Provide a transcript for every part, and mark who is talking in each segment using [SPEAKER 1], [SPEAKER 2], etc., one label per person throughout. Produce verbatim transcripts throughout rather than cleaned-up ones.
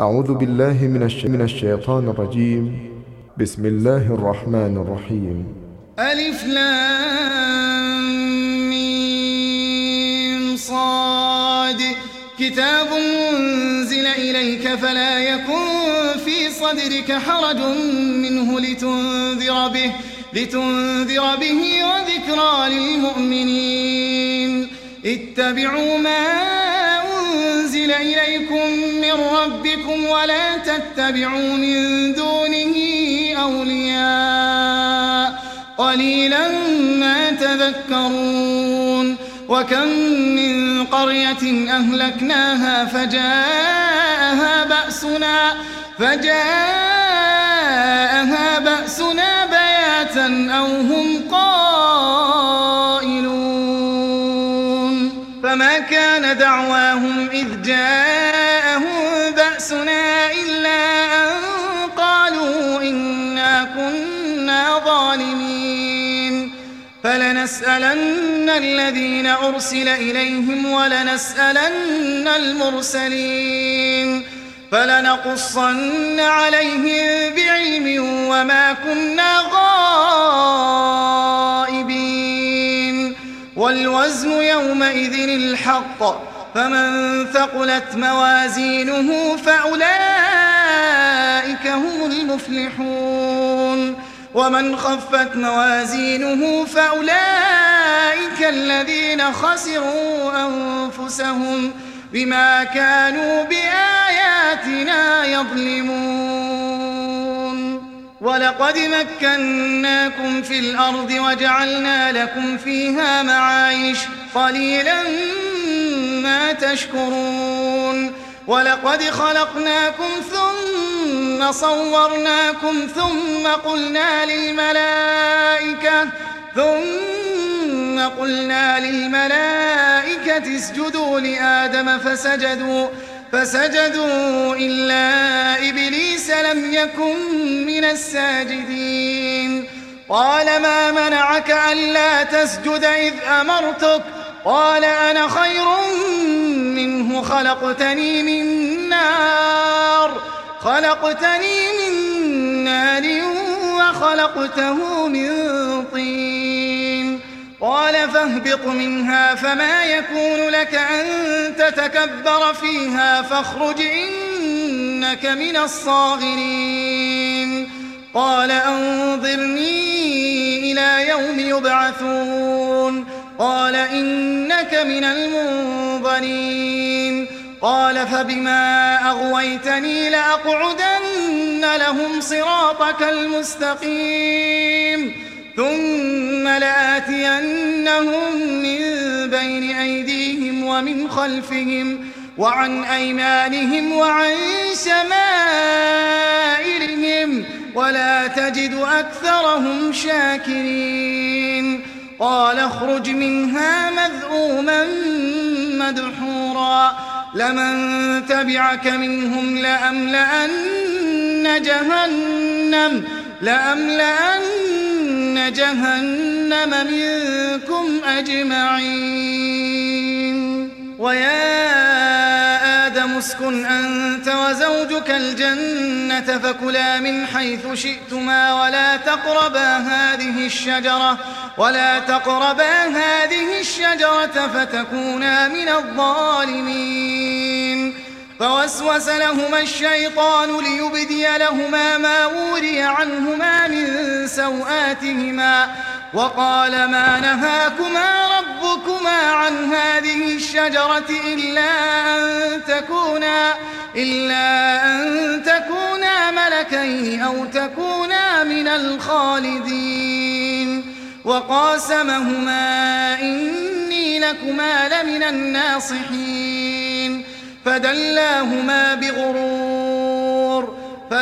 [SPEAKER 1] أعوذ بالله من, الش... من الشيطان الرجيم. بسم الله الرحمن الرحيم.
[SPEAKER 2] ألف لام ميم صاد كتاب أنزل إليك فلا يكن في صدرك حرج منه لتنذر به, لتنذر به وذكرى للمؤمنين. اتبعوا ما أنزل إليكم من ربكم ولا تتبعوا من دونه أولياء قليلا ما تذكرون. وكم من قرية أهلكناها فجاءها بأسنا, فجاءها بأسنا بياتا أو هم قائلون. فما كان دعواهم إذ جاءهم بأسنا إلا أن قالوا إنا كنا ظالمين. فلنسألن الذين أرسل إليهم ولنسألن المرسلين فلنقصن عليهم بعلم وما كنا غائبين. والوزن يومئذ الحق فمن ثقلت موازينه فأولئك هم المفلحون. ومن خفت موازينه فأولئك الذين خسروا أنفسهم بما كانوا بآياتنا يظلمون. ولقد مكناكم في الأرض وجعلنا لكم فيها معايش قليلا ما تشكرون. ولقد خلقناكم ثم صورناكم ثم قلنا للملائكة ثم قلنا للملائكة اسجدوا لآدم فسجدوا فسجدوا إلا إبليس لم يكن من الساجدين. قال ما منعك ألا تسجد إذ أمرتك؟ قال أنا خير منه خلقتني من نار خلقتني من نار وخلقته من طين. قال فاهبط منها فما يكون لك أن تتكبر فيها فاخرج إنك من الصاغرين. قال أنظرني إلى يوم يبعثون. قال إنك من المنظرين. قال فبما أغويتني لأقعدن لهم صراطك المستقيم ثم لآتينهم من بين أيديهم ومن خلفهم وعن أيمانهم وعن شمائلهم ولا تجد أكثرهم شاكرين. قال اخرج منها مذءوما مدحورا لمن تبعك منهم لأملأن جهنم لأملأن جهنم منكم أجمعين. ويا آدم اسكن أنت وزوجك الجنة فكلا من حيث شئتما ولا تقربا هذه الشجرة ولا تقربا هذه الشجرة فتكونا من الظالمين. فوسوس لهما الشيطان ليبدي لهما ما وري عنهما من سوآتهما وقال ما نهاكما ربكما عن هذه الشجرة إلا أن تكونا إلا أن تكونا ملكين أو تكونا من الخالدين. وقاسمهما إني لكما لمن الناصحين. فدلاهما بغرور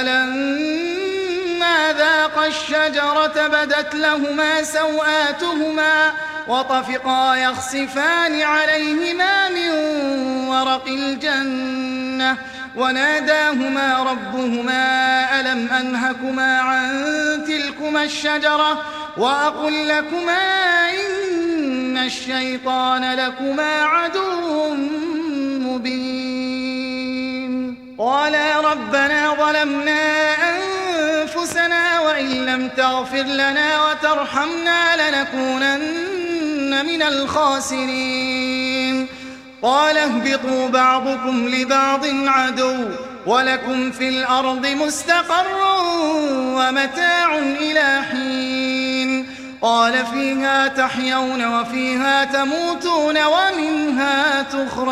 [SPEAKER 2] فلما ذاقا الشجرة بدت لهما سوآتهما وطفقا يخصفان عليهما من ورق الجنة وناداهما ربهما ألم أنهكما عن تلكما الشجرة وأقل لكما إن الشيطان لكما عدو مبين. قالا ربنا ظلمنا أنفسنا وإن لم تغفر لنا وترحمنا لنكونن من الخاسرين قال اهبطوا بعضكم لبعض عدو ولكم في الأرض مستقر ومتاع إلى حين قال فيها تحيون وفيها تموتون ومنها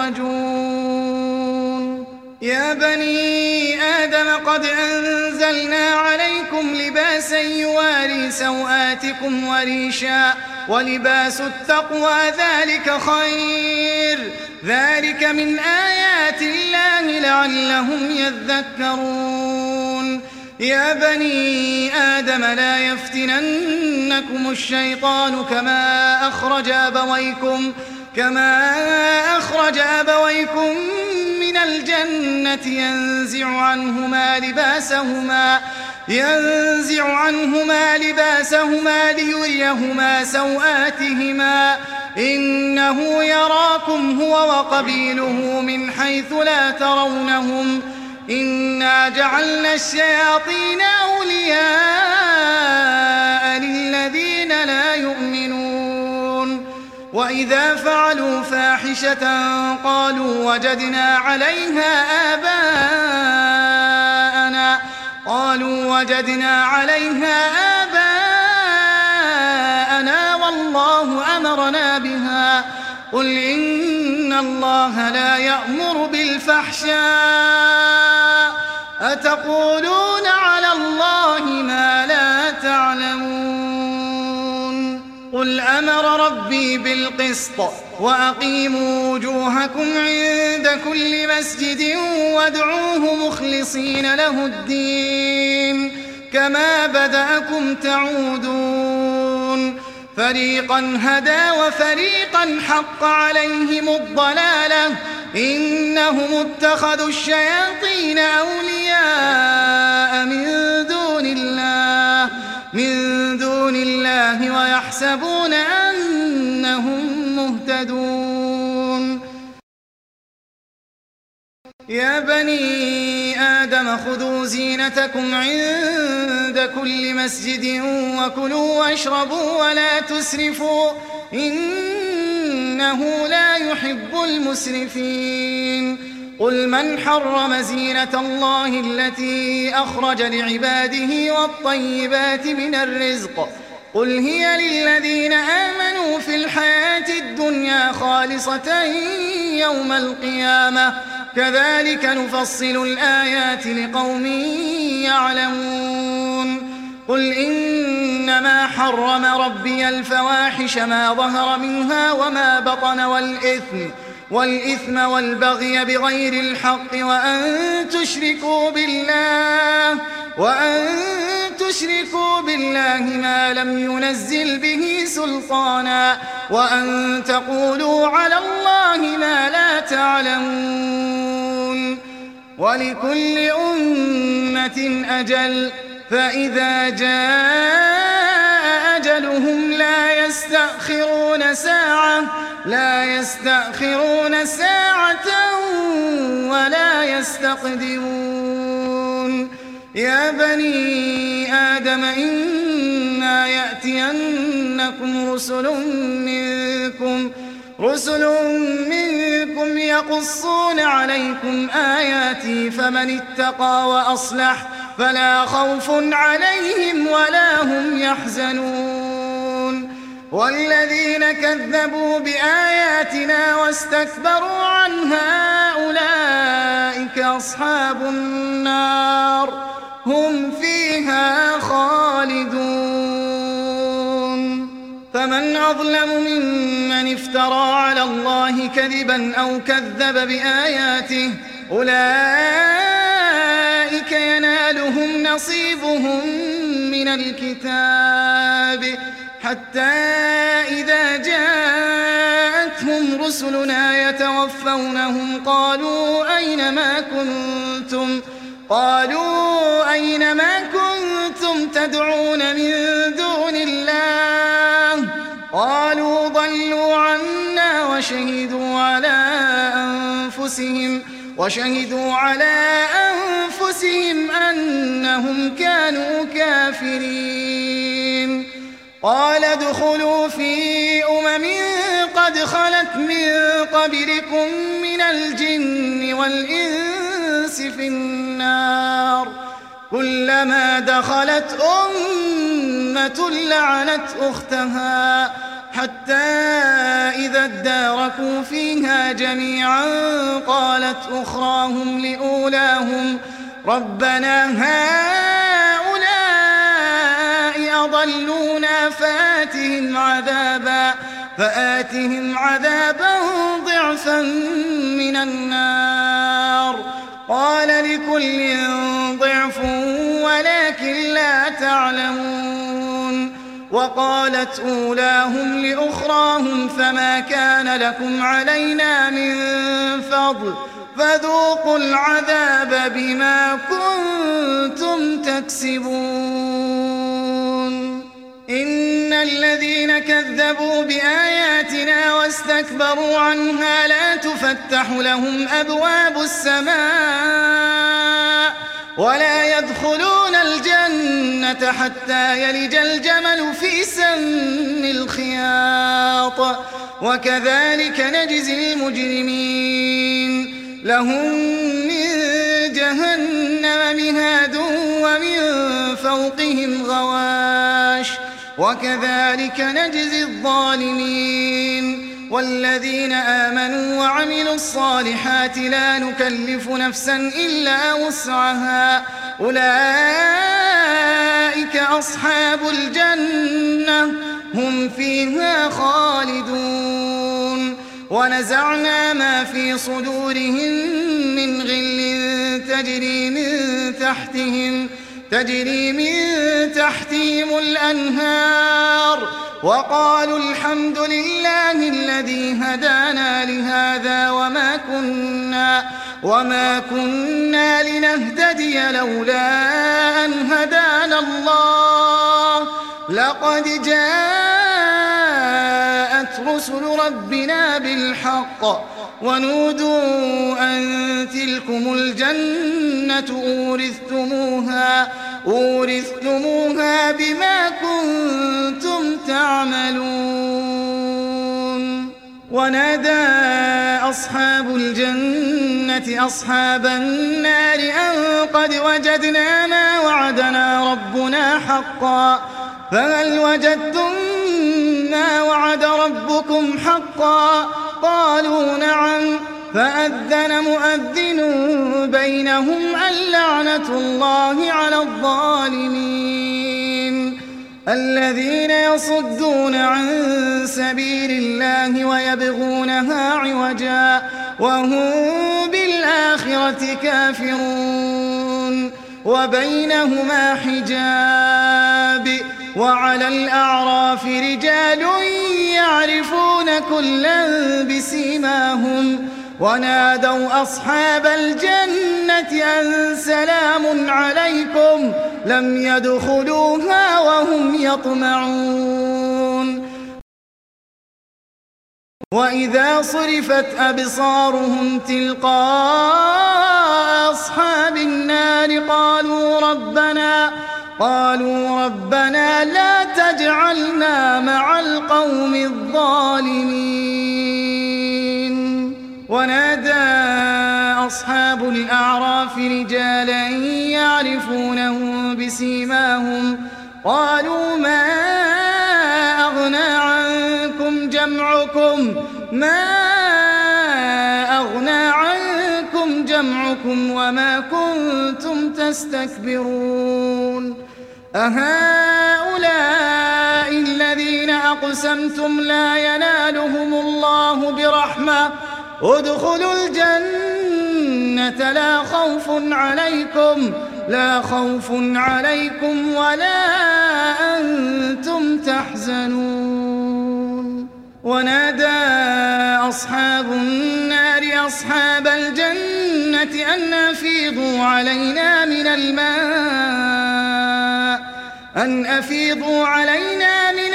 [SPEAKER 2] تخرجون يا بني آدم قد أنزلنا عليكم لباسا يواري سوآتكم وريشا ولباس التقوى ذلك خير ذلك من آيات الله لعلهم يذكرون يا بني آدم لا يفتننكم الشيطان كما أخرج أبويكم كما أخرج أبويكم من الجنة ينزع عنهما لباسهما ينزع عنهما لباسهما ليريهما سوآتهما إنه يراكم هو وقبيله من حيث لا ترونهم إنا جعلنا الشياطين أولياء للذين لا يؤمنون وإذا فعلوا فاحشة قالوا وجدنا عليها آباءنا قالوا وجدنا عليها آباءنا والله أمرنا بها قل إن الله لا يأمر بالفحشاء أتقولون على الله ما لا تعلمون قل أمر ربي بالقسط وأقيموا وجوهكم عند كل مسجد وادعوه مخلصين له الدين كما بدأكم تعودون فريقا هدى وفريقا حق عليهم الضلالة إنهم اتخذوا الشياطين أولياء من دون الله من دون الله ويحسبون أنهم مهتدون يا بني آدم خذوا زينتكم عند كل مسجد وكلوا واشربوا ولا تسرفوا إنه لا يحب المسرفين قل من حرم زينة الله التي أخرج لعباده والطيبات من الرزق قل هي للذين آمنوا في الحياة الدنيا خالصة يوم القيامة كذلك نفصل الآيات لقوم يعلمون قل إنما حرم ربي الفواحش ما ظهر منها وما بطن والإثم والإثم والبغي بغير الحق وأن تشركوا بالله وأن تشركوا بالله ما لم ينزل به سلطانا وأن تقولوا على الله ما لا تعلمون ولكل أمة أجل فإذا جاء أجلهم لا يستأخرون ساعة لا يستأخرون ساعة ولا يستقدمون يا بني آدم إما يأتينكم رسل منكم رسل منكم يقصون عليكم آياتي فمن اتقى وأصلح فلا خوف عليهم ولا هم يحزنون والذين كذبوا بآياتنا واستكبروا عنها أولئك أصحاب النار هم فيها خالدون فمن أظلم ممن افترى على الله كذبا أو كذب بآياته أولئك ينالهم نصيبهم من الكتاب حتى إذا جاءتهم رسلنا يتوفونهم قالوا أين ما كنتم قالوا أين ما كنتم تدعون من دون الله قالوا ضلوا عنا وشهدوا على أنفسهم وشهدوا على أنفسهم أنهم كانوا كافرين. قال ادخلوا في أمم قد خلت من قبلكم من الجن والإنس في النار كلما دخلت أمة لعنت أختها حتى إذا اداركوا فيها جميعا قالت أخراهم لأولاهم ربنا هؤلاء أضلونا فآتهم عذابا فآتهم عذابا ضعفا من النار قال لكل ضعف ولكن لا تعلمون. وقالت أولاهم لأخراهم فما كان لكم علينا من فضل فذوقوا العذاب بما كنتم تكسبون. إن الذين كذبوا بآياتنا واستكبروا عنها لا تفتح لهم أبواب السماء ولا يدخلون الجنة حتى يلج الجمل في سم الخياط وكذلك نجزي المجرمين. لهم من جهنم مهاد ومن فوقهم غواش وكذلك نجزي الظالمين. والذين آمنوا وعملوا الصالحات لا نكلف نفسا إلا وسعها أولئك أصحاب الجنة هم فيها خالدون. ونزعنا ما في صدورهم من غل تجري من تحتهم تجري من تحتهم الأنهار وقالوا الحمد لله الذي هدانا لهذا وما كنا وما كنا لنهتدي لولا أن هدانا الله لقد جاءت رسل ربنا بالحق ونودوا أن تلكم الجنة أورثتموها أورثتموها بما كنتم تعملون. ونادى أصحاب الجنة أصحاب النار أن قد وجدنا ما وعدنا ربنا حقا فهل وجدتم ما وعد ربكم حقا قالوا نعم فأذن مؤذن بينهم اللعنة الله على الظالمين. الذين يصدون عن سبيل الله ويبغونها عوجا وهم بالآخرة كافرون وبينهما حجاب وعلى الأعراف رجال يعرفون كلا بسيماهم ونادوا أصحاب الجنة أن سلام عليكم لم يدخلوها وهم يطمعون. وإذا صرفت أبصارهم تلقاء أصحاب النار قالوا ربنا قالوا ربنا لا تجعلنا مع القوم الظالمين. ونادى أصحاب الأعراف رجالا يعرفونهم بسيماهم قالوا ما أغنى عنكم جمعكم ما أغنى عنكم جمعكم وما كنتم تستكبرون أهؤلاء الذين أقسمتم لا ينالهم الله برحمة ادخلوا الجنة لا خوف عليكم لا خوف عليكم ولا أنتم تحزنون. ونادى أصحاب النار أصحاب الجنة أن أفيضوا علينا من الماء أن أفيضوا علينا من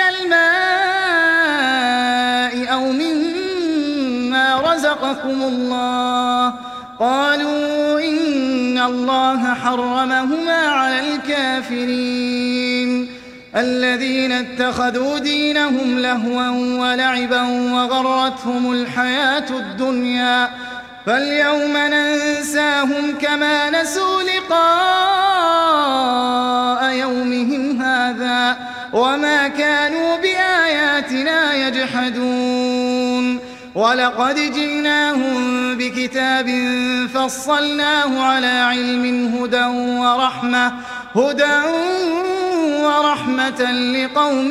[SPEAKER 2] الماء أو مما رزقكم الله قالوا إن الله حرمهما على الكافرين الذين اتخذوا دينهم لهوا ولعبا وغرتهم الحياة الدنيا فاليوم ننساهم كما نسوا لقاء يومهم هذا وما كانوا بآياتنا يجحدون ولقد جئناهم بكتاب فصلناه على علم هدى ورحمة هدى ورحمة لقوم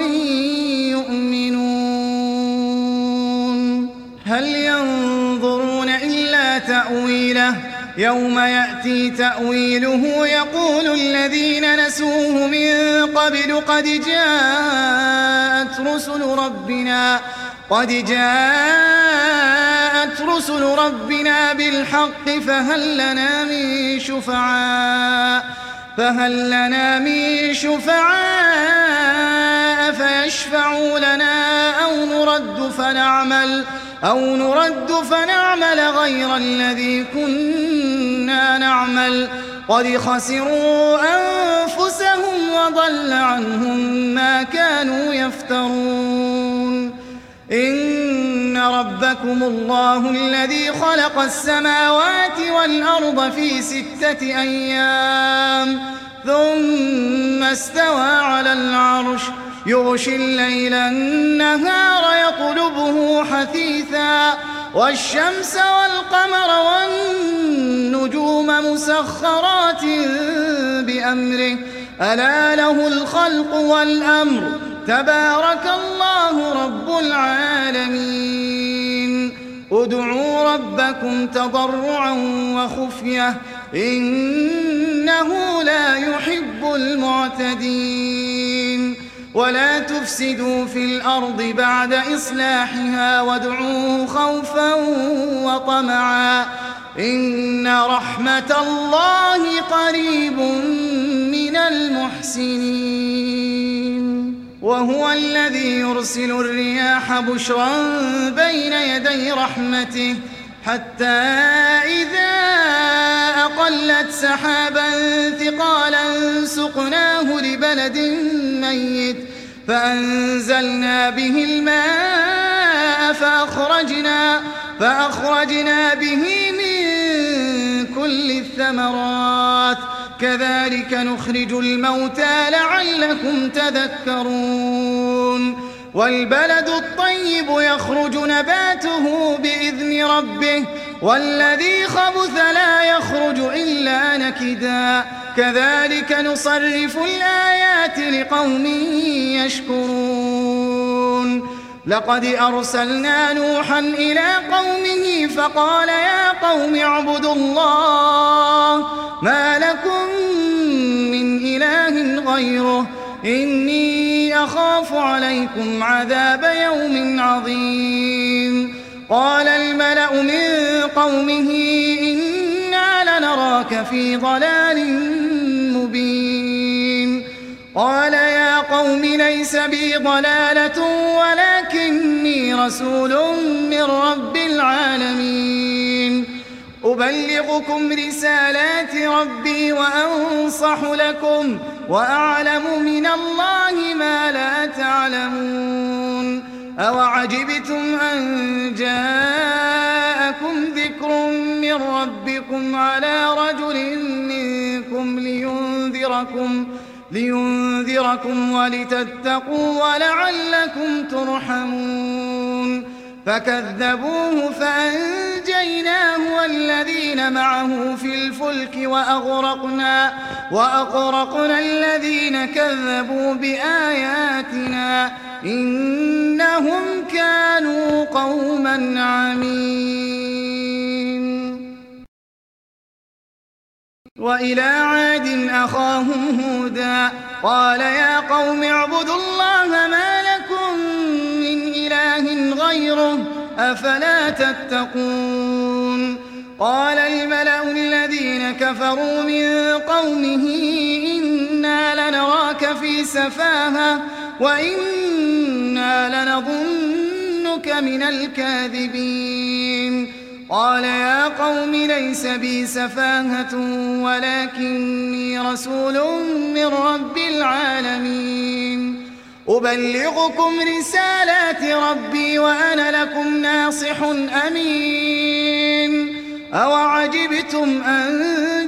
[SPEAKER 2] يؤمنون هل ينظرون إلا تأويله يوم يأتي تأويله يقول الذين نسوه من قبل قد جاءت رسل ربنا قد جاءت رسل ربنا بالحق فهل لنا من شفعاء فهل لنا من شفعاء فيشفعوا لنا أو نرد فنعمل أو نرد فنعمل غير الذي كنا نعمل قد خسروا أنفسهم وضل عنهم ما كانوا يفترون إن ربكم الله الذي خلق السماوات والأرض في ستة أيام ثم استوى على العرش يغشي الليل النهار يطلبه حثيثا والشمس والقمر والنجوم مسخرات بأمره ألا له الخلق والأمر تبارك الله رب العالمين ادعوا ربكم تضرعا وخفية إنه لا يحب المعتدين ولا تفسدوا في الأرض بعد إصلاحها وادعوه خوفا وطمعا إن رحمة الله قريب من المحسنين وهو الذي يرسل الرياح بشرا بين يدي رحمته حتى إذا أقلت سحابا ثقالا سقناه لبلد ميت فأنزلنا به الماء فأخرجنا, فأخرجنا به من كل الثمرات كذلك نخرج الموتى لعلكم تذكرون والبلد الطيب يخرج نباته بإذن ربه والذي خبث لا يخرج إلا نكدا كذلك نصرف الآيات لقوم يشكرون لقد أرسلنا نوحا إلى قومه فقال يا قوم اعبدوا الله ما لكم من إله غيره إني أخاف عليكم عذاب يوم عظيم قال الملأ من قومه إنا لنراك في ضلال مبين قال يا قوم ليس بي ضلالة ولكني رسول من رب العالمين أبلغكم رسالات ربي وأنصح لكم وأعلم من الله ما لا تعلمون أوعجبتم أن جاءكم ذكر من ربكم على رجل منكم لينذركم لينذركم ولتتقوا ولعلكم ترحمون فكذبوه فأنجيناه والذين معه في الفلك وأغرقنا, وأغرقنا الذين كذبوا بآياتنا إنهم كانوا قوما عمين وإلى عاد أخاهم هودا قال يا قوم اعبدوا الله ما لكم من إله غيره أفلا تتقون قال الملأ الذين كفروا من قومه إنا لنراك في سفاهة وإنا لنظنك من الكاذبين قال يا قوم ليس بي سفاهة ولكني رسول من رب العالمين أبلغكم رسالات ربي وأنا لكم ناصح أمين أوعجبتم أن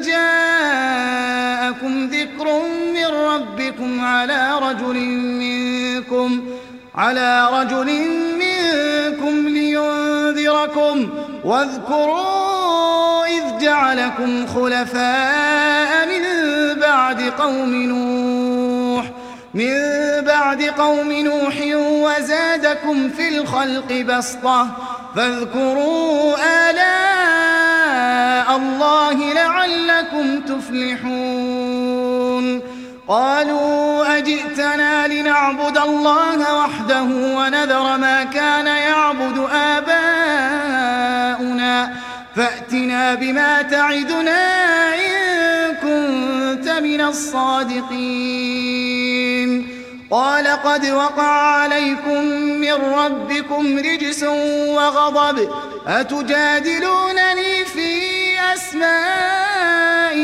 [SPEAKER 2] جاءكم ذكر من ربكم على رجل منكم على رجل منكم لينذركم واذكروا إذ جعلكم خلفاء من بعد قوم نوح من بعد قوم نوح وزادكم في الخلق بسطة فاذكروا آلاء الله لعلكم تفلحون قالوا أجئتنا لنعبد الله وحده ونذر ما كان يعبد آباؤنا فأتنا بما تعدنا إن كنت من الصادقين قال قد وقع عليكم من ربكم رجس وغضب أتجادلونني في أسماء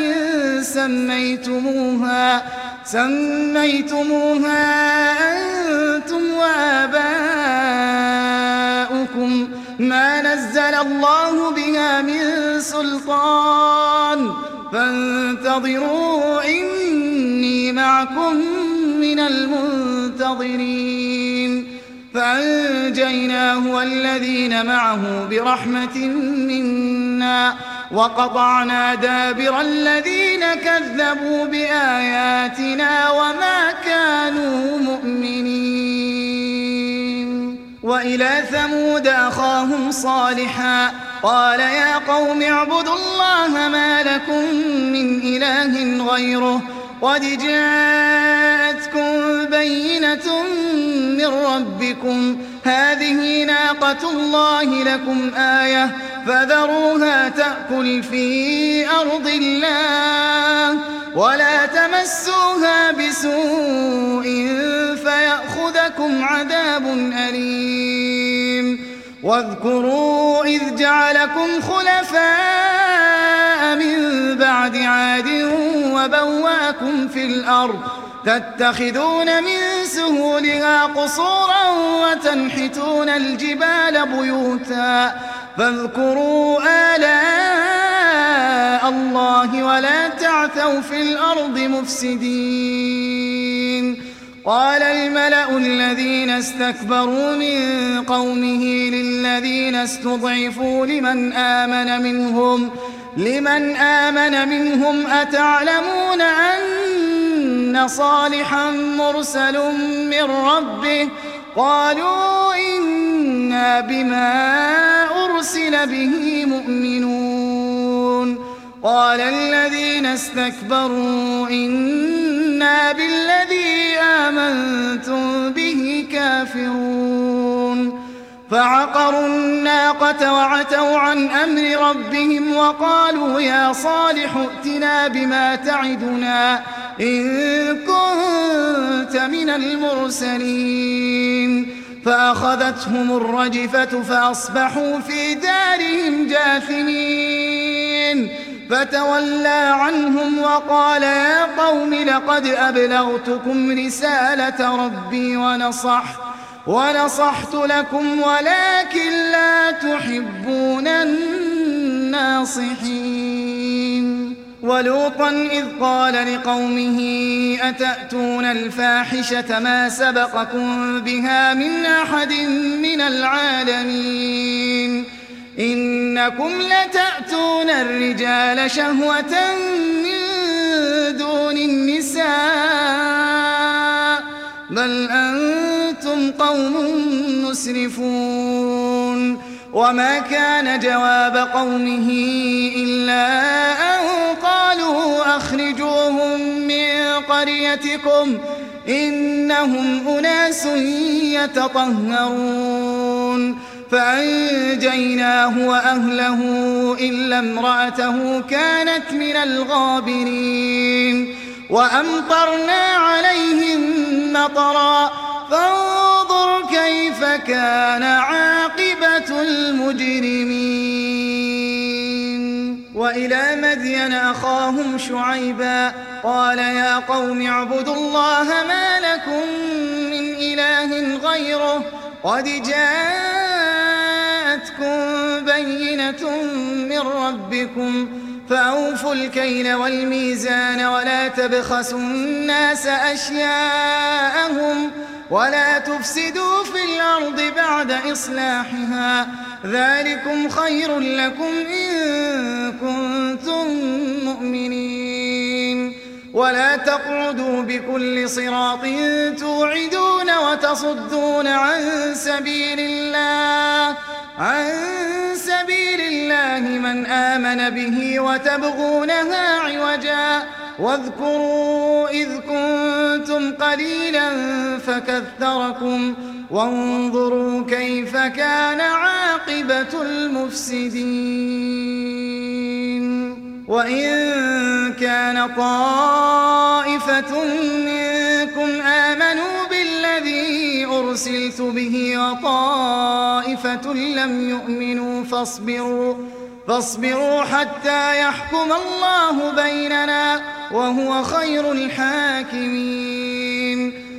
[SPEAKER 2] سميتموها سميتموها أنتم وآباؤكم ما نزل الله بها من سلطان فانتظروا إني معكم من المنتظرين فأنجيناه والذين معه برحمة منا وقطعنا دابر الذين كذبوا بآياتنا وما كانوا مؤمنين وإلى ثمود أخاهم صالحا قال يا قوم اعبدوا الله ما لكم من إله غيره قد جاءتكم بينة من ربكم هذه ناقة الله لكم آية فذروها تأكل في أرض الله ولا تمسوها بسوء فيأخذكم عذاب أليم واذكروا إذ جعلكم خلفاء من بعد عاد وبوأكم في الأرض تتخذون من سهولها قصورا وتنحتون الجبال بيوتا فاذكروا آلاء الله ولا تعثوا في الأرض مفسدين قال الملأ الذين استكبروا من قومه للذين استضعفوا لمن آمن منهم لمن آمن منهم أتعلمون أن صالحا مرسل من ربه قالوا إنا بما أرسل به مؤمنون قال الذين استكبروا إنا بالذي آمنتم به كافرون فعقروا الناقة وعتوا عن أمر ربهم وقالوا يا صالح ائتنا بما تعدنا إن كنت من المرسلين فأخذتهم الرجفة فأصبحوا في دارهم جاثمين فتولى عنهم وقال يا قوم لقد أبلغتكم رسالة ربي ونصحت ونصحت لكم ولكن لا تحبون الناصحين ولوطا إذ قال لقومه أتأتون الفاحشة ما سبقكم بها من أحد من العالمين إنكم لتأتون الرجال شهوة من دون النساء بل أنتم قوم مسرفون وما كان جواب قومه إلا أن قالوا أخرجوهم من قريتكم إنهم أناس يتطهرون فأنجيناه وأهله إلا امرأته كانت من الغابرين وأمطرنا عليهم مطرا فانظر كيف كان عاقبة المجرمين وإلى مدين أخاهم شعيبا قال يا قوم اعبدوا الله ما لكم من إله غيره قد جاءتكم بينة من ربكم فأوفوا الكيل والميزان ولا تبخسوا الناس أشياءهم ولا تفسدوا في الأرض بعد إصلاحها ذلكم خير لكم إن كنتم مؤمنين ولا تقعدوا بكل صراط توعدون وتصدون عن سبيل الله عن سبيل الله من آمن به وتبغونها عوجا واذكروا إذ كنتم قليلا فكثركم وانظروا كيف كان عاقبة المفسدين وإن كان طائفة منكم آمنوا بالذي أرسلت به وطائفة لم يؤمنوا فاصبروا فاصبروا حتى يحكم الله بيننا وهو خير الحاكمين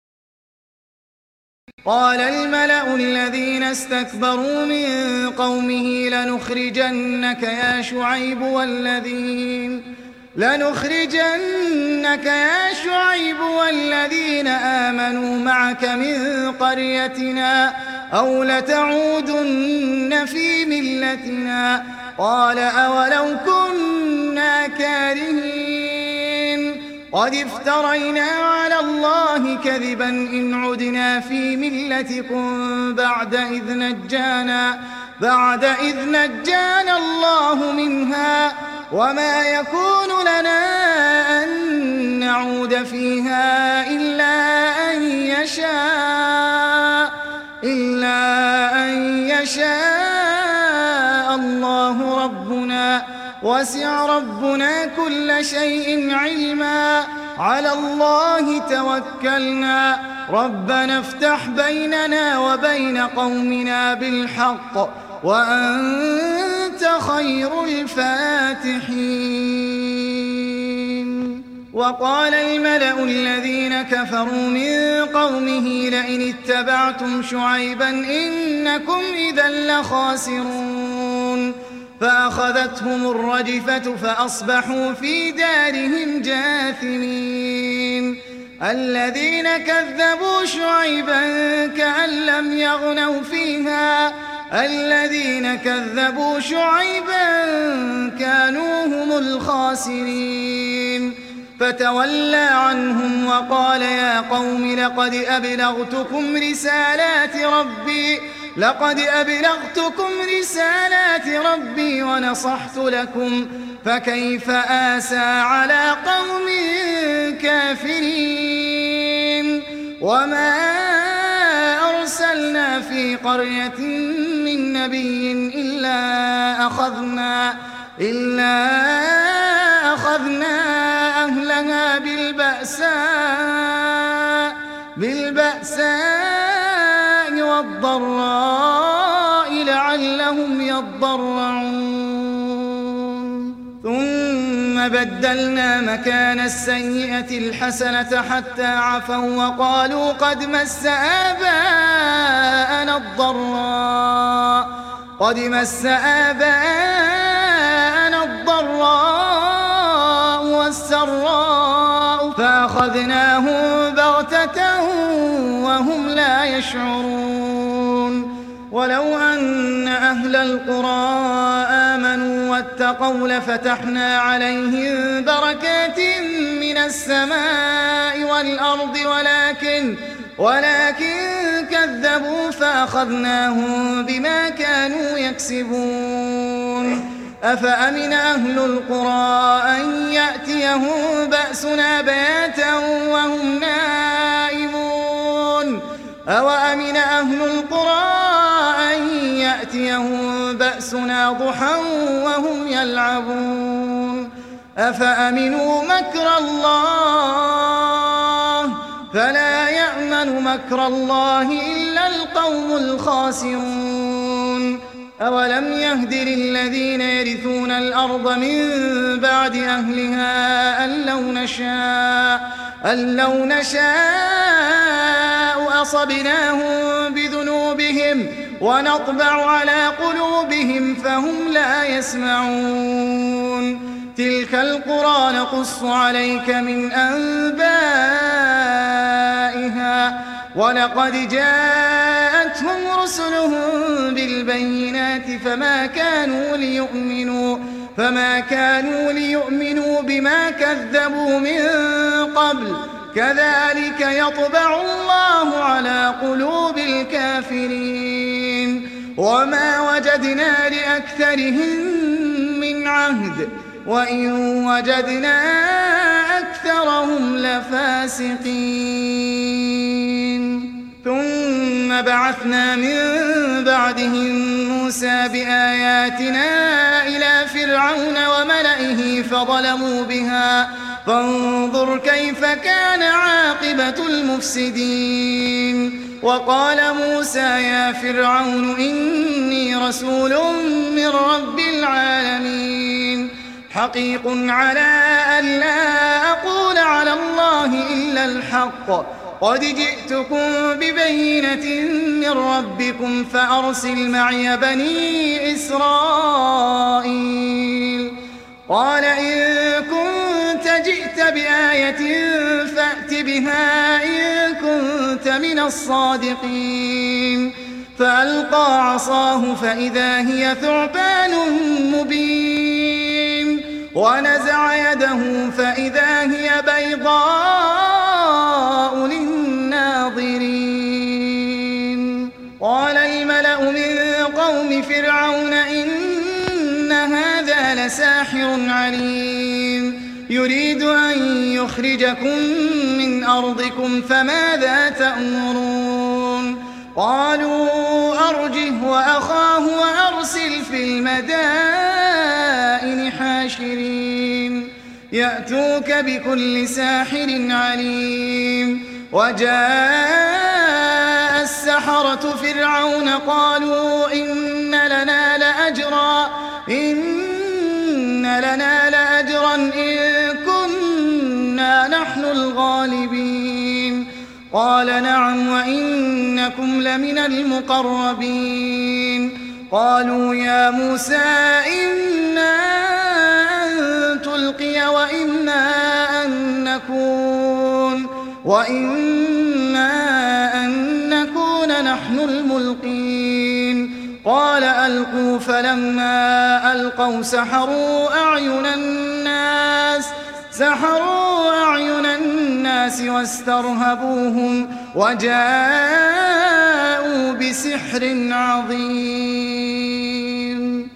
[SPEAKER 2] قال الملأ الذين استكبروا من قومه لنخرجنك يا شعيب والذين لنخرجنك يا شعيب والذين آمنوا معك من قريتنا أو لتعودن في ملتنا قال أولو كنا كارهين قد افترينا على الله كذبا إن عدنا في ملتكم بعد إذ نجانا بعد إذ نجانا الله منها وما يكون لنا أن نعود فيها إلا أن يشاء إلا أن يشاء الله ربنا وسع ربنا كل شيء علما على الله توكلنا ربنا افتح بيننا وبين قومنا بالحق وأنت خير الفاتحين وقال الملأ الذين كفروا من قومه لئن اتبعتم شعيبا إنكم إذا لخاسرون فأخذتهم الرجفة فأصبحوا في دارهم جاثمين الذين كذبوا شعيبا كأن لم يغنوا فيها الذين كذبوا شعيبا كانوا هم الخاسرين فتولى عنهم وقال يا قوم لقد أبلغتكم رسالات ربي لقد أبلغتكم رسالات ربي ونصحت لكم فكيف آسى على قوم كافرين وما أرسلنا في قرية من نبي إلا أخذنا إلا أخذنا أهلها بالبأساء بالبأساء والضراء لعلهم يضرعون ثم بدلنا مكان السيئة الحسنة حتى عفوا وقالوا قد مس آباءنا الضراء قد مس آباءنا الضراء والسراء فأخذناهم بغتة وهم لا يشعرون ولو أن أهل القرى آمنوا واتقوا لفتحنا عليهم بركات من السماء والأرض ولكن ولكن كذبوا فأخذناهم بما كانوا يكسبون أفأمن أهل القرى أن يأتيهم بأسنا بياتا وهم نائمون أوأمن أهل القرى أن يأتيهم بأسنا ضحى وهم يلعبون أفأمنوا مكر الله فلا يأمن مكر الله إلا القوم الخاسرون أولم يهد للذين يرثون الأرض من بعد أهلها أن لو نشاء, أن لو نشاء أصبناهم بذنوبهم ونطبع على قلوبهم فهم لا يسمعون تلك القرى نقص عليك من أنبائها ولقد جاءتهم رسلهم بالبينات فما كانوا ليؤمنوا فما كانوا ليؤمنوا بما كذبوا من قبل كذلك يطبع الله على قلوب الكافرين وما وجدنا لأكثرهم من عهد وإن وجدنا أكثرهم لفاسقين ثم بعثنا من بعدهم موسى بآياتنا إلى فرعون وملئه فظلموا بها فانظر كيف كان عاقبة المفسدين وقال موسى يا فرعون إني رسول من رب العالمين حقيق على أن لا أقول على الله إلا الحق قد جئتكم ببينة من ربكم فأرسل معي بني إسرائيل قال إن كنت جئت بآية فأت بها إن كنت من الصادقين فألقى عصاه فإذا هي ثعبان مبين ونزع يده فإذا هي بيضاء للناظرين قال الملأ من قوم فرعون إن هذا لساحر عليم يريد أن يخرجكم من أرضكم فماذا تأمرون قالوا أرجه وأخاه وأرسل في المدائن حاشرين يأتوك بكل ساحر عليم وجاء السحرة فرعون قالوا إن لنا لأجرا إن لنا لأجرا إن كنا نحن الغالبين قال نعم وإنكم لمن المقربين قالوا يا موسى إنا أن تلقي وإنا أن نكون وإنا أن نكون نحن الملقين قال ألقوا فلما ألقوا سحروا أعين الناس سحروا أعين الناس واسترهبوهم وجاءوا بسحر عظيم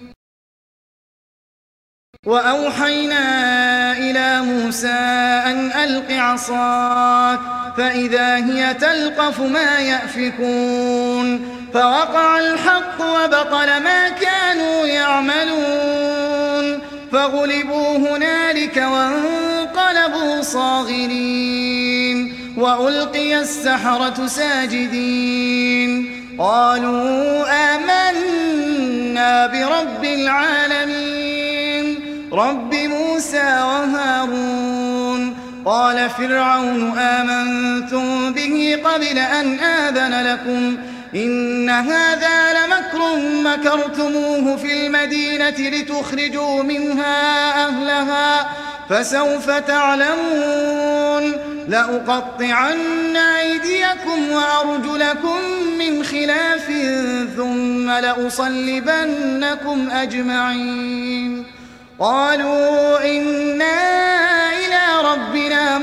[SPEAKER 2] وأوحينا إلى موسى أن ألق عصاك فإذا هي تلقف ما يأفكون فوقع الحق وبطل ما كانوا يعملون فغلبوا هنالك وانقلبوا صاغرين وألقي السحرة ساجدين قالوا آمنا برب العالمين رب موسى وهارون قال فرعون آمنتم به قبل أن آذن لكم إن هذا لمكر مكرتموه في المدينة لتخرجوا منها أهلها فسوف تعلمون لأقطعن أيديكم وأرجلكم من خلاف ثم لأصلبنكم أجمعين قالوا إنا إلى ربنا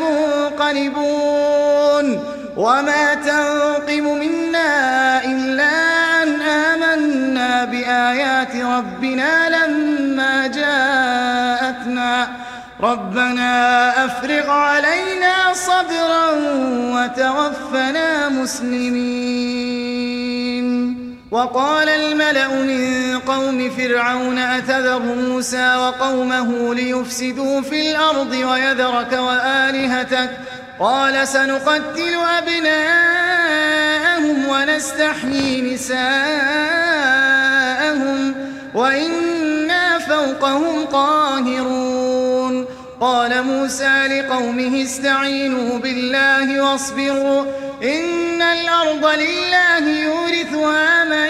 [SPEAKER 2] منقلبون وما تنقم منا إلا أن آمنا بآيات ربنا لما جاءتنا ربنا أفرغ علينا صبرا وتوفنا مسلمين وقال الملأ من قوم فرعون أتذر موسى وقومه ليفسدوا في الأرض ويذرك وآلهتك قال سنقتل أبناءهم ونستحيي نساءهم وإنا فوقهم قاهرون. قال موسى لقومه استعينوا بالله واصبروا إن الأرض لله يورثها من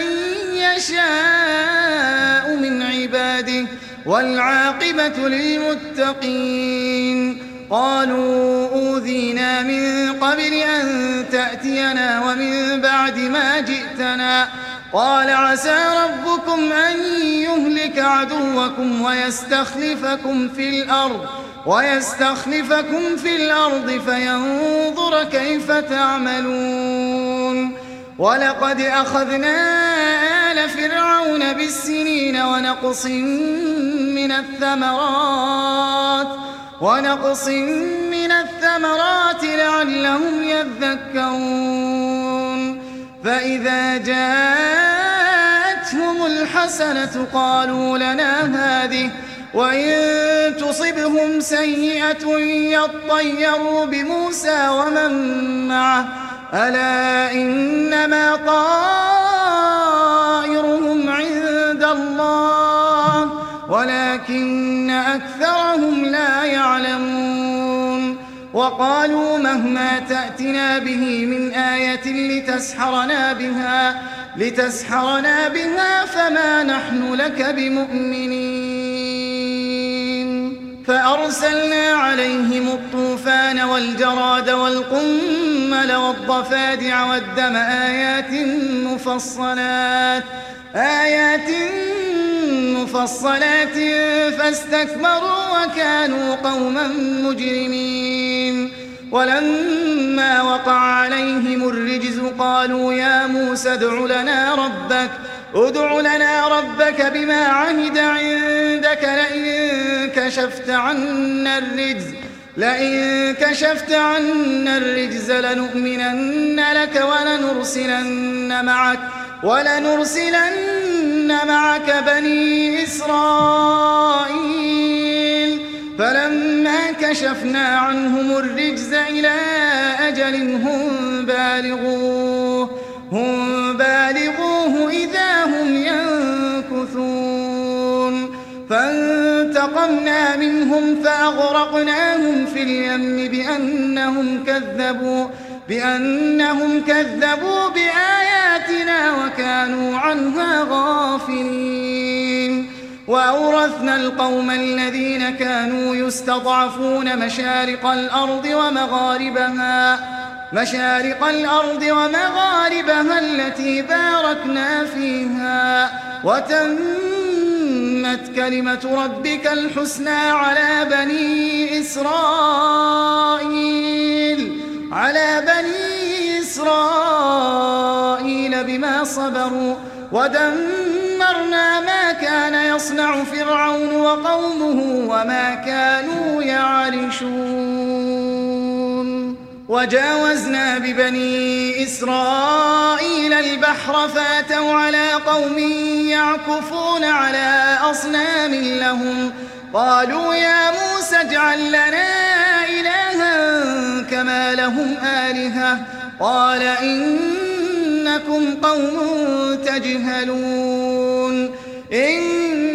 [SPEAKER 2] يشاء من عباده والعاقبة للمتقين. قالوا أوذينا من قبل أن تأتينا ومن بعد ما جئتنا قال عسى ربكم أن يهلك عدوكم ويستخلفكم في الأرض ويستخلفكم في الأرض فينظر كيف تعملون. ولقد أخذنا آل فرعون بالسنين ونقص من الثمرات ونقص من الثمرات لعلهم يذكرون. فإذا جاءتهم الحسنة قالوا لنا هذه وإن تصبهم سيئة يطيروا بموسى ومن معه ألا إنما طائرهم عند الله ولكن أكثرهم لا يعلمون. وقالوا مهما تأتنا به من آية لتسحرنا بها لتسحرنا بها فما نحن لك بمؤمنين. فأرسلنا عليهم الطوفان والجراد والقمل والضفادع والدم آيات مفصلات آيات مفصلات فاستكبروا وكانوا قوما مجرمين. ولما وقع عليهم الرجز قالوا يا موسى ادع لنا ربك ادع لنا ربك بما عهد عندك لئن كشفت عنا الرجز لئن كشفت عنا الرجز لنؤمنن لك ولنرسلن معك ولنرسلن معك بني إسرائيل. فلما كشفنا عنهم الرجز إلى أجل هم بالغوه هم بالغوه إذا هم ينكثون. فانتقمنا منهم فأغرقناهم في اليم بأنهم كذبوا بأنهم كذبوا بآياتنا وكانوا عنها غافلين. وأورثنا القوم الذين كانوا يستضعفون مشارق الأرض ومغاربها مشارق الأرض ومغاربها التي باركنا فيها وتمت كلمة ربك الحسنى على بني إسرائيل على بني إسرائيل بما صبروا ودمرنا ما كان يصنع فرعون وقومه وما كانوا يعرشون. وجاوزنا ببني إسرائيل البحر فاتوا على قوم يعكفون على أصنام لهم قالوا يا موسى اجعل لنا إلها كما لهم آلهة قال إنكم قوم تجهلون. إن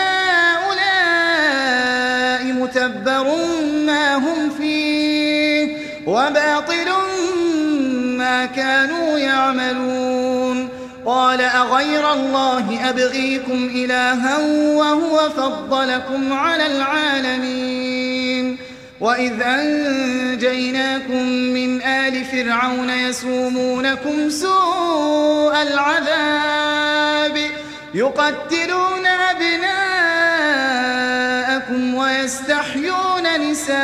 [SPEAKER 2] هؤلاء متبر ما هم فيه وباطل ما كانوا يعملون. قال أغير الله أبغيكم إلها وهو فضلكم على العالمين. وإذ أنجيناكم من آل فرعون يسومونكم سوء العذاب يقتلون أبناءكم ويستحيون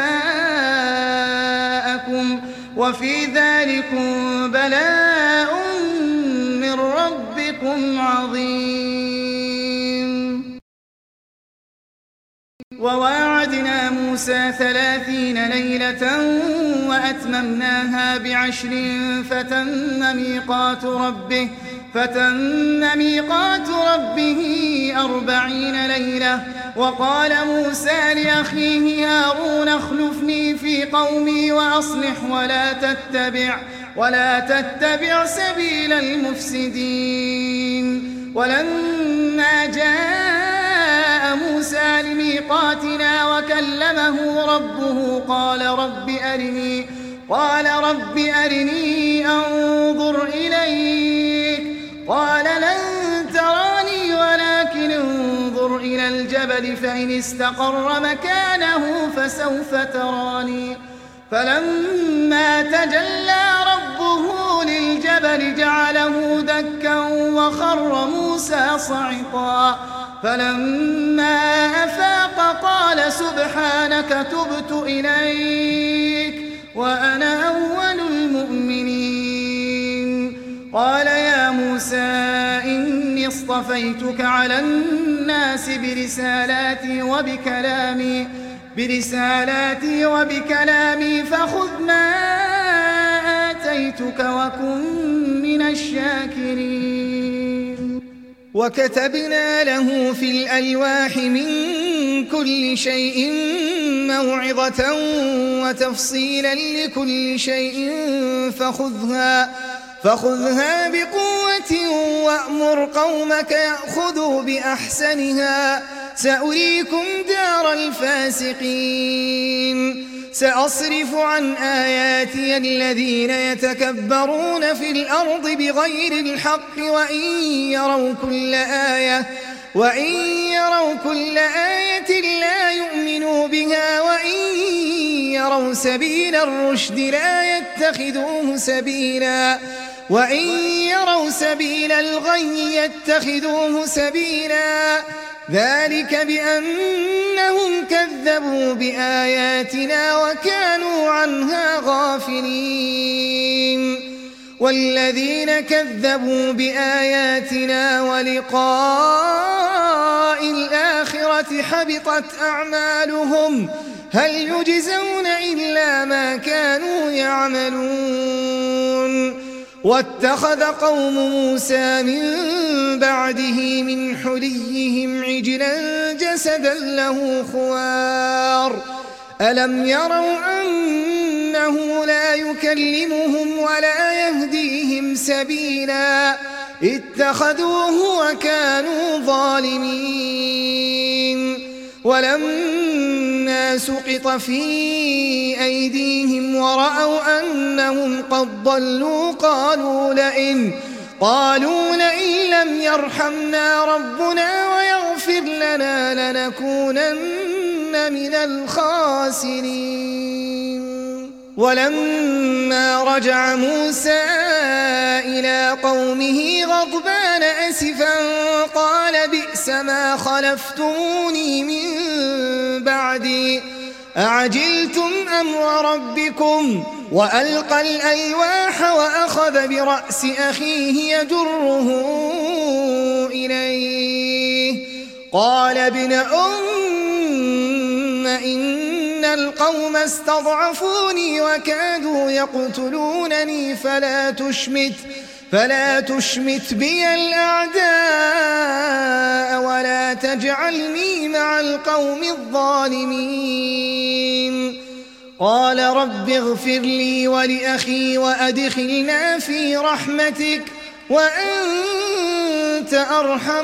[SPEAKER 2] نساءكم وفي ذلكم بلاء من ربكم عظيم. وواعدنا موسى ثلاثين ليلة وأتممناها بعشر فتم ميقات ربه فتم ميقات ربه أربعين ليلة. وقال موسى لأخيه هارون اخلفني في قومي وأصلح ولا تتبع ولا تتبع سبيل المفسدين. ولما جاء موسى لميقاتنا وكلمه ربه قال رب أرني قال رب أرني أنظر إليك قال لن تراني ولكن انظر إلى الجبل فإن استقر مكانه فسوف تراني فلما تجلى ربه للجبل جعله دكا وخر موسى صعقا فلما أفاق قال سبحانك تبت إليك وأنا أول المؤمنين قال يا موسى إني اصطفيتك على الناس برسالاتي وبكلامي برسالاتي وبكلامي فخذ ما آتيتك وكن من الشاكرين وكتبنا له في الألواح من كل شيء موعظة وتفصيلا لكل شيء فخذها فخذها بقوة وأمر قومك يأخذوا بأحسنها سأريكم دار الفاسقين سأصرف عن آياتي الذين يتكبرون في الأرض بغير الحق وإن يروا كل آية وإن يروا كل آية لا يؤمنوا بها وإن يروا سبيل الرشد لا يتخذوه سبيلا وإن يروا سبيل الغي يتخذوه سبيلا ذلك بأنهم كذبوا بآياتنا وكانوا عنها غافلين والذين كذبوا بآياتنا ولقاء الآخرة حبطت أعمالهم هل يجزون إلا ما كانوا يعملون واتخذ قوم موسى من بعده من حليهم عجلا جسدا له خوار ألم يروا أنه لا يكلمهم ولا يهديهم سبيلا اتخذوه وكانوا ظالمين ولما سقط في أيديهم ورأوا أنهم قد ضلوا قالوا لئن قالوا لئن لم يرحمنا ربنا ويغفر لنا لنكونن من الخاسرين ولما رجع موسى إلى قومه غضبان أسفا قال بئس ما خلفتموني من بعدي أعجلتم أمر ربكم وألقى الألواح وأخذ برأس أخيه يجره إليه قال ابن أم إن القوم استضعفوني وكادوا يقتلونني فلا تشمت فلا تشمت بي الأعداء ولا تجعلني مع القوم الظالمين قال رب اغفر لي ولأخي وأدخلنا في رحمتك وأنت أرحم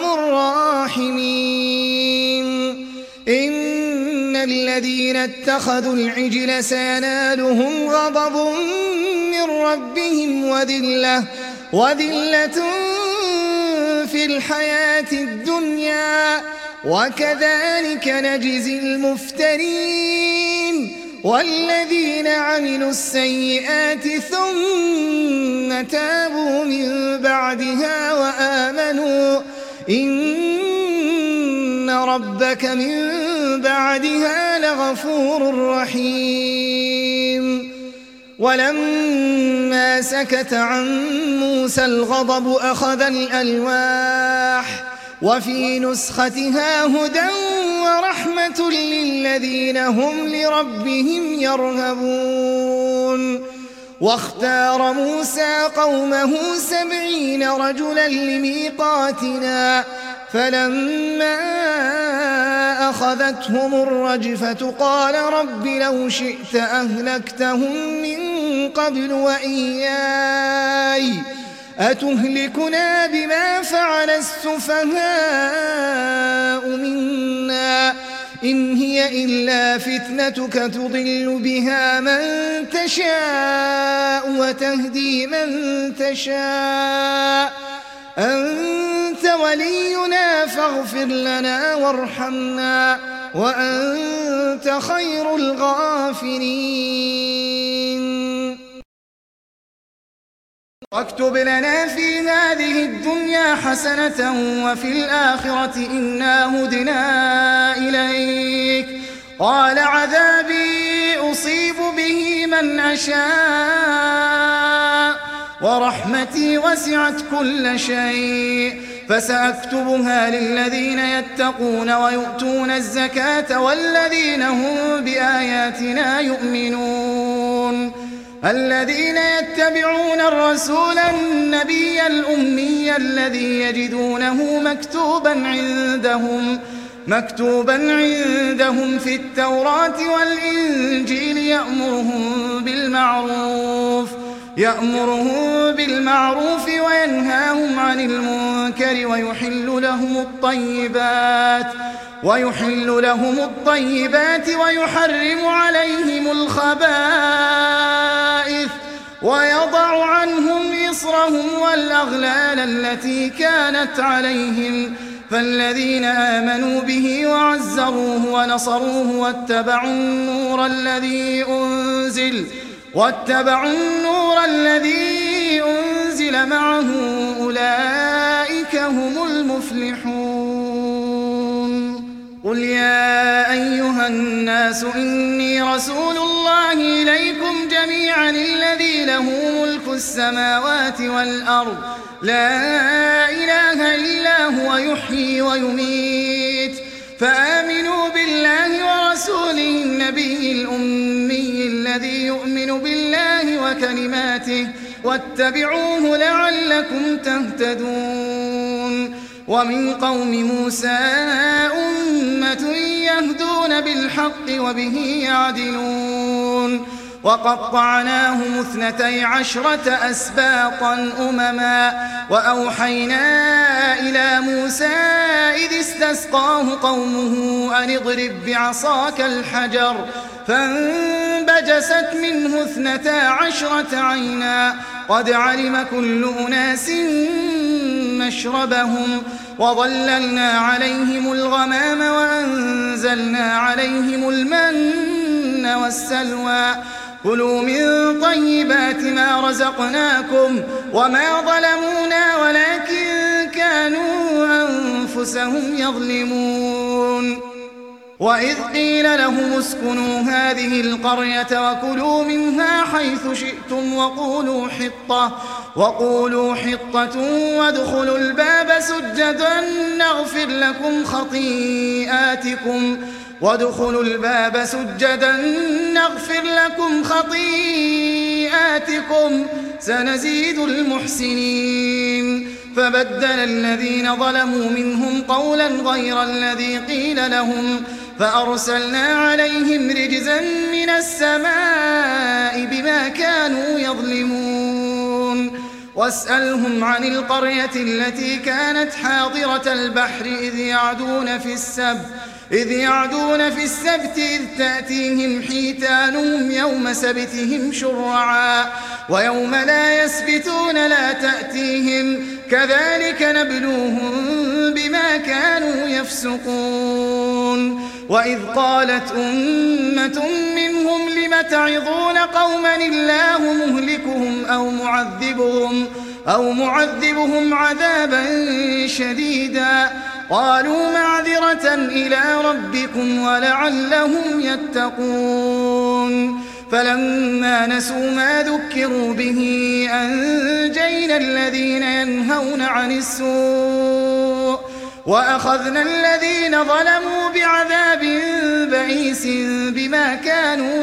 [SPEAKER 2] الراحمين إن الذين اتخذوا العجل سينالهم غضب من ربهم وذلة وذلة في الحياة الدنيا وكذلك نجزي المفترين والذين عملوا السيئات ثم تابوا من بعدها وآمنوا إن ربك من بعدها لغفور رحيم ولما سكت عن موسى الغضب أخذ الألواح وفي نسختها هدى ورحمة للذين هم لربهم يرهبون واختار موسى قومه سبعين رجلا لميقاتنا فلما أخذتهم الرجفة قال رب لو شئت أهلكتهم من قبل وإياي أتهلكنا بما فعل السفهاء منا إن هي إلا فتنتك تضل بها من تشاء وتهدي من تشاء أنت ولينا فاغفر لنا وارحمنا وأنت خير الغافرين واكتب لنا في هذه الدنيا حسنة وفي الآخرة إنا هدنا إليك قال عذابي أصيب به من أشاء ورحمتي وسعت كل شيء فسأكتبها للذين يتقون ويؤتون الزكاة والذين هم بآياتنا يؤمنون الذين يتبعون الرسول النبي الأمي الذي يجدونه مكتوبا عندهم مكتوبا عندهم في التوراة والإنجيل يأمرهم بالمعروف يأمرهم بالمعروف وينهاهم عن المنكر ويحل لهم الطيبات ويحل لهم الطيبات ويحرم عليهم الخبائث ويضع عنهم إصرهم والأغلال التي كانت عليهم فالذين آمنوا به وعزروه ونصروه واتبعوا النور الذي أنزل واتبعوا النور الذي أنزل معه أولئك هم المفلحون قل يا أيها الناس إني رسول الله إليكم جميعا الذي له ملك السماوات والأرض لا إله إلا هو يحيي ويميت فآمنوا بالله ورسوله النبي الأمي الذي يؤمن بالله وكلماته واتبعوه لعلكم تهتدون ومن قوم موسى أمة يهدون بالحق وبه يعدلون وقطعناهم اثنتي عشرة أسباطا أمما وأوحينا إلى موسى إذ استسقاه قومه أن اضرب بعصاك الحجر فانبجست منه اثنتا عشرة عينا قد علم كل أناس مشربهم وظللنا عليهم الغمام وأنزلنا عليهم المن والسلوى كلوا من طيبات ما رزقناكم وما ظلمونا ولكن كانوا أنفسهم يظلمون وإذ قيل لهم اسكنوا هذه القرية وكلوا منها حيث شئتم وقولوا حطة وقولوا حطة وادخلوا الباب سجدا نغفر لكم خطيئاتكم وادخلوا الباب سجدا نغفر لكم خطيئاتكم سنزيد المحسنين فبدل الذين ظلموا منهم قولا غير الذي قيل لهم فأرسلنا عليهم رجزا من السماء بما كانوا يظلمون واسألهم عن القرية التي كانت حاضرة البحر إذ يعدون في السبت إذ يعدون في السبت إذ تأتيهم حيتانهم يوم سبتهم شرعا ويوم لا يسبتون لا تأتيهم كذلك نبلوهم بما كانوا يفسقون وإذ قالت أمة منهم لم تعظون قوما الله مهلكهم أو معذبهم أو معذبهم عذابا شديدا قالوا معذرة إلى ربكم ولعلهم يتقون فلما نسوا ما ذكروا به أنجينا الذين ينهون عن السوء وأخذنا الذين ظلموا بعذاب بئيس بما كانوا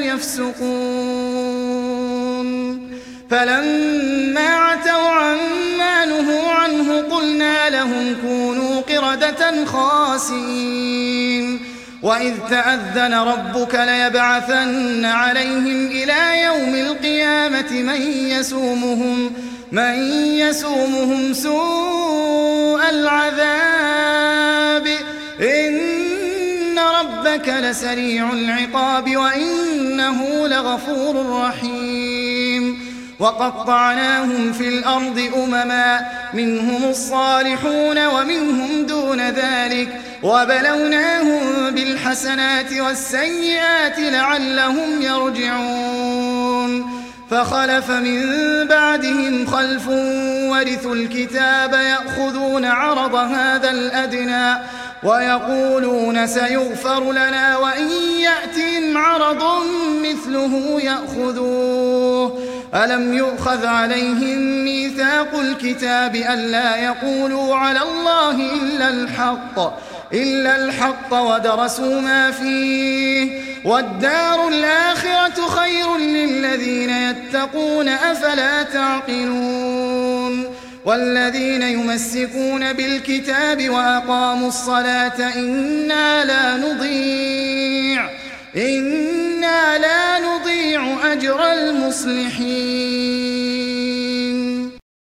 [SPEAKER 2] يفسقون فلما عتوا عما نهوا عنه قلنا لهم كونوا قردة خاسئين وإذ تأذن ربك ليبعثن عليهم إلى يوم القيامة من يسومهم من يسومهم سوء العذاب إن ربك لسريع العقاب وإنه لغفور رحيم وقطعناهم في الأرض أمما منهم الصالحون ومنهم دون ذلك وبلوناهم بالحسنات والسيئات لعلهم يرجعون فخلف من بعدهم خلف ورثوا الكتاب يأخذون عرض هذا الأدنى ويقولون سيغفر لنا وإن يأتهم عرض مثله يأخذوه ألم يؤخذ عليهم ميثاق الكتاب ألا يقولوا على الله إلا الحق إلا الحق ودرسوا ما فيه والدار الآخرة خير للذين يتقون أفلا تعقلون والذين يمسكون بالكتاب وأقاموا الصلاة إنا لا نضيع إنا لا نضيع أجر المصلحين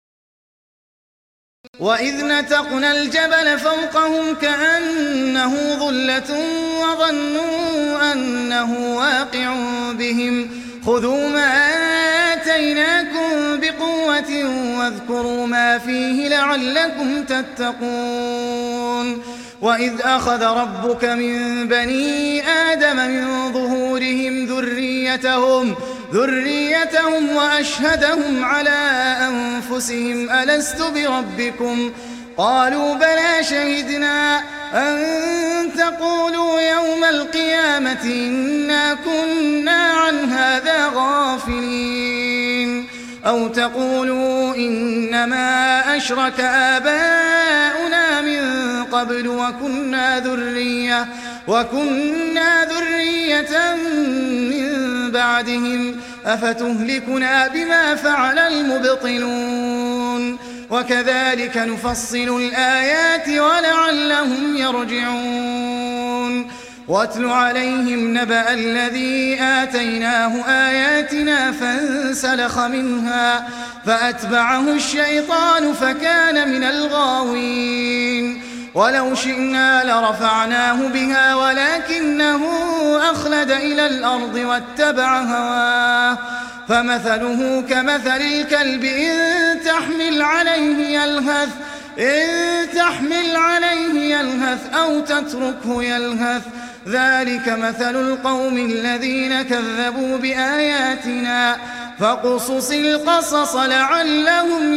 [SPEAKER 2] وإذ نتقنا الجبل فوقهم كأنه ظلة وظنوا أنه واقع بهم خذوا ما آتيناكم بقوة واذكروا ما فيه لعلكم تتقون وإذ أخذ ربك من بني آدم من ظهورهم ذريتهم ذريتهم وأشهدهم على أنفسهم ألست بربكم قالوا بلى شهدنا أن تقولوا يوم القيامة إنا كنا عن هذا غافلين أو تقولوا إنما أشرك آباؤنا من قبل وكنا ذرية وكنا ذرية من بعدهم أفتهلكنا بما فعل المبطلون وكذلك نفصل الآيات ولعلهم يرجعون واتل عليهم نبأ الذي آتيناه آياتنا فانسلخ منها فأتبعه الشيطان فكان من الغاوين ولو شئنا لرفعناه بها ولكنه أخلد إلى الأرض واتبع هواه فمثله كمثل الكلب إن تحمل عليه يلهث إن تحمل عليه يلهث أو تتركه يلهث ذلك مثل القوم الذين كذبوا بآياتنا فاقصص القصص لعلهم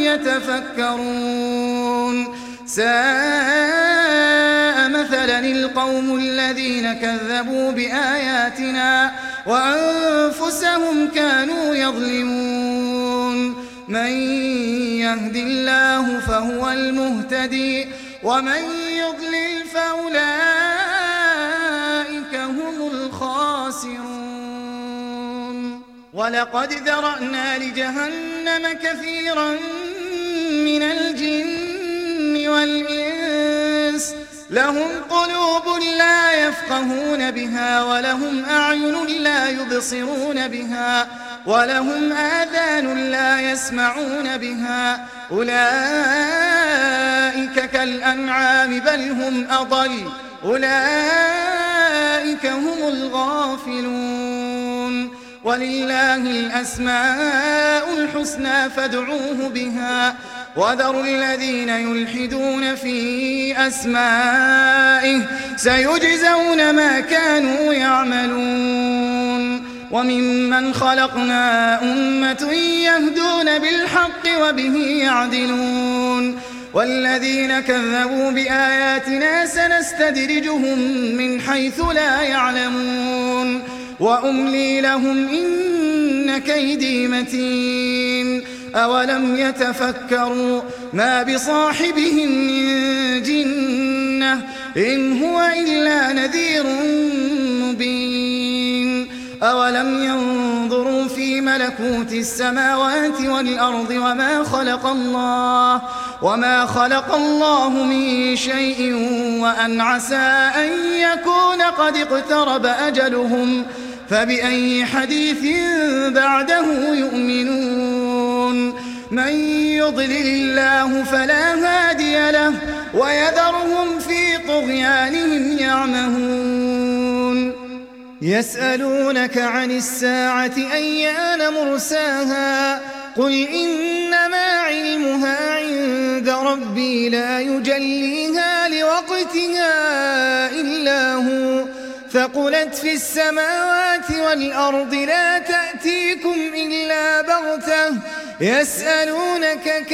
[SPEAKER 2] يتفكرون ساء مثلا القوم الذين كذبوا بآياتنا وأنفسهم كانوا يظلمون من يهد الله فهو المهتدي ومن يضلل فأولئك هم الخاسرون ولقد ذرأنا لجهنم كثيرا من الجن والإنس لهم قلوب لا يفقهون بها ولهم أعين لا يبصرون بها ولهم آذان لا يسمعون بها أولئك كالأنعام بل هم أضل أولئك هم الغافلون ولله الأسماء الحسنى فادعوه بها وذروا الذين يلحدون في أسمائه سيجزون ما كانوا يعملون وممن خلقنا أمة يهدون بالحق وبه يعدلون والذين كذبوا بآياتنا سنستدرجهم من حيث لا يعلمون وأملي لهم إن كيدي متين أولم يتفكروا ما بصاحبهم من جنة إن هو إلا نذير مبين أولم ينظروا في ملكوت السماوات والأرض وما خلق الله وما خلق الله من شيء وأن عسى أن يكون قد اقترب أجلهم فبأي حديث بعده يؤمنون من يضلل الله فلا هادي له ويذرهم في طغيانهم يعمهون يسألونك عن الساعة أيان مرساها قل إنما علمها عند ربي لا يجليها لوقتها إلا هو ثقلت في السماوات والأرض لا تأتيكم إلا بغتة يسألونك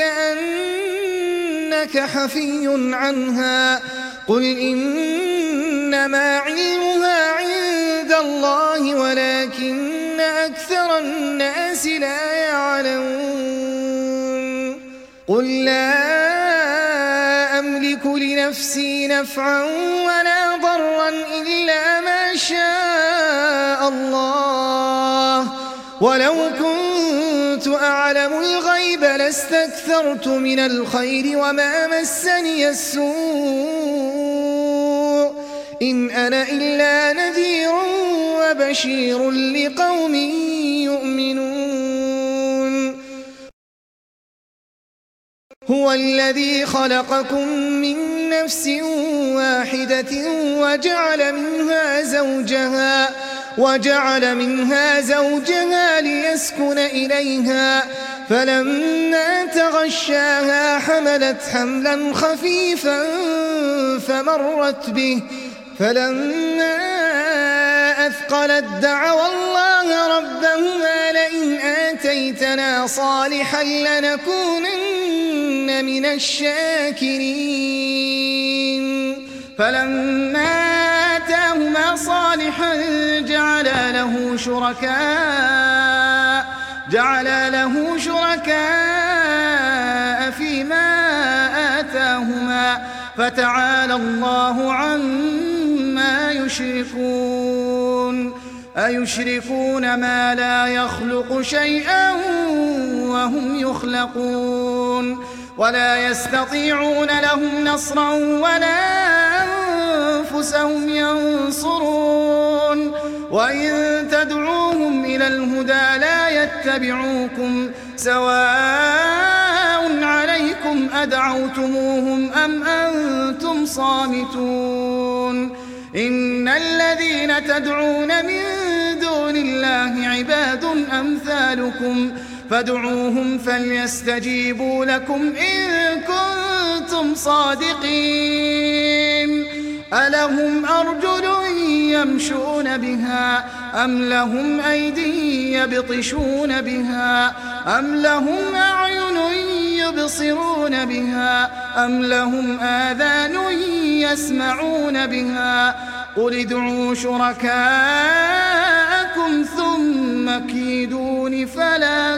[SPEAKER 2] كأنك حفي عنها قل إنما علمها عند الله ولكن أكثر الناس لا يعلمون قل لا أملك لنفسي نفعا ولا ضرا إلا ما شاء الله ولو كنت أعلم الغيب لاستكثرت من الخير وما مسني السوء إن أنا إلا نذير وبشير لقوم يؤمنون هو الذي خلقكم من نفس واحدة وجعل منها زوجها وجعل منها زوجها ليسكن إليها فلما تغشاها حملت حملا خفيفا فمرت به فلما أثقلت دعوا الله ربهما لئن آتيتنا صالحا لنكونن من الشاكرين فلما آتاهما صالحا جعل له شركاء جعل له شركاء فيما آتاهما فتعالى الله عما يشركون أيشركون ما لا يخلق شيئا وهم يخلقون ولا يستطيعون لهم نصرا ولا أنفسهم ينصرون وإن تدعوهم إلى الهدى لا يتبعوكم سواء عليكم أدعوتموهم أم أنتم صامتون إن الذين تدعون من دون الله عباد أمثالكم فادعوهم فليستجيبوا لكم إن كنتم صادقين ألهم أرجل يمشون بها أم لهم أيدي يبطشون بها أم لهم أعين يبصرون بها أم لهم آذان يسمعون بها قل ادعوا شركاءكم ثم كيدون فلا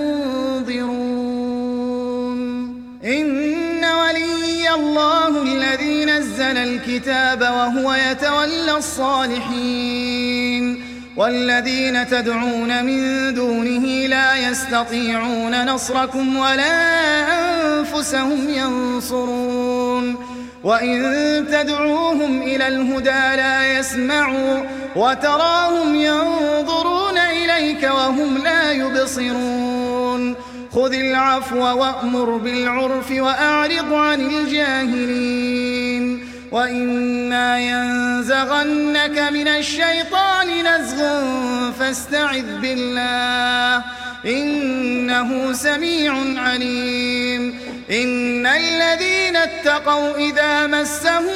[SPEAKER 2] تنظرون إن ولي الله الذي نزل الكتاب وهو يتولى الصالحين والذين تدعون من دونه لا يستطيعون نصركم ولا أنفسهم ينصرون وإن تدعوهم إلى الهدى لا يسمعوا وتراهم ينظرون إليك وهم لا يبصرون خذ العفو وأمر بالعرف وأعرض عن الجاهلين وإما ينزغنك من الشيطان نزغ فاستعذ بالله إنه سميع عليم إن الذين اتقوا إذا مسهم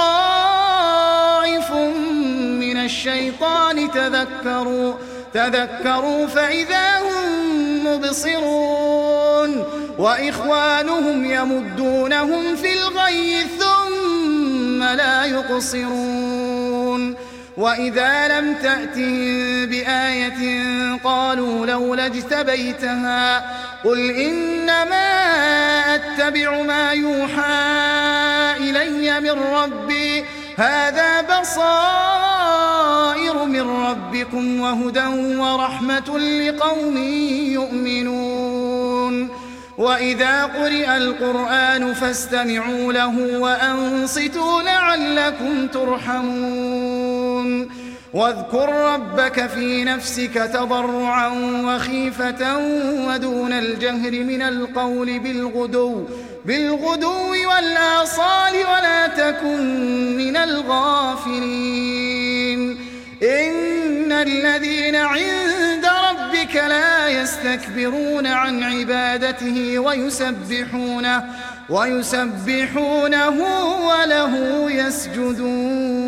[SPEAKER 2] طائف من الشيطان تذكروا تذكروا فإذا هم مبصرون وإخوانهم يمدونهم في الغي ثم لا يقصرون وإذا لم تأتهم بآية قالوا لولا اجتبيتها قل إنما أتبع ما يوحى إلي من ربي هذا بصائر من ربكم وهدى ورحمة لقوم يؤمنون وإذا قرئ القرآن فاستمعوا له وأنصتوا لعلكم ترحمون واذكر ربك في نفسك تضرعا وخيفة ودون الجهر من القول بالغدو بالغدو والآصال ولا تكن من الغافلين إن الذين عند ربك لا يستكبرون عن عبادته ويسبحونه ويسبحونه وله يسجدون